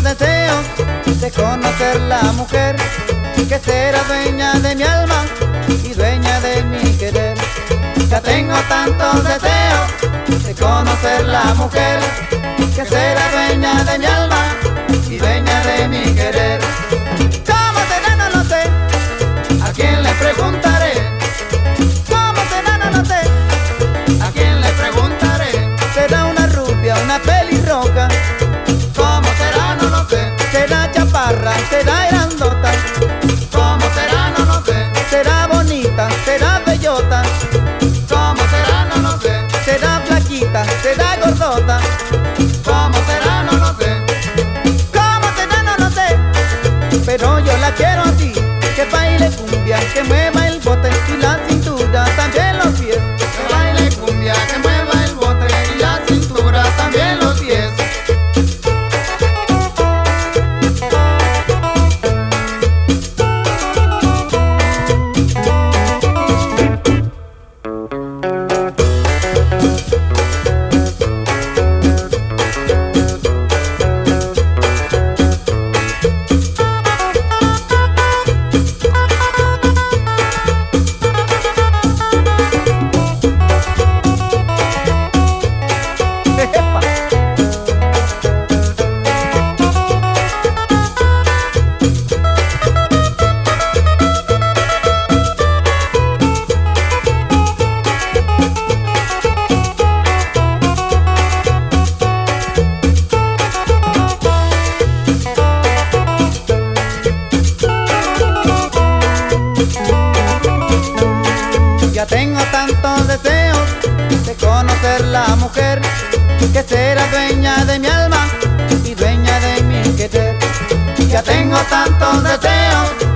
deseos de conocer la mujer que será dueña de mi alma y dueña de mi querer. Ya tengo tantos deseos de conocer la mujer que será dueña de mi alma y dueña de mi querer. ¿Cómo será? No lo sé, ¿a quién le preguntaré? ¿Cómo será? No lo sé, ¿a quién le preguntaré? ¿Será una rubia, una pelirroja? ¿Cómo será? No lo sé. ¿Será chaparra? ¿Será grandota? ¿Cómo será? No lo sé. ¿Será bonita? ¿Será bellota? ¿Cómo será? No lo sé. ¿Será flaquita? ¿Será gordota? ¿Cómo será? No lo sé. ¿Cómo será? No lo sé. Pero yo la quiero así, que baile cumbia, que mueva el bote y la cintura, también los pies. Que baile cumbia, que mueva el bote y la cintura, también los pies. Ya tengo tantos deseos de conocer la mujer que será dueña de mi alma y dueña de mi querer. Ya tengo tantos deseos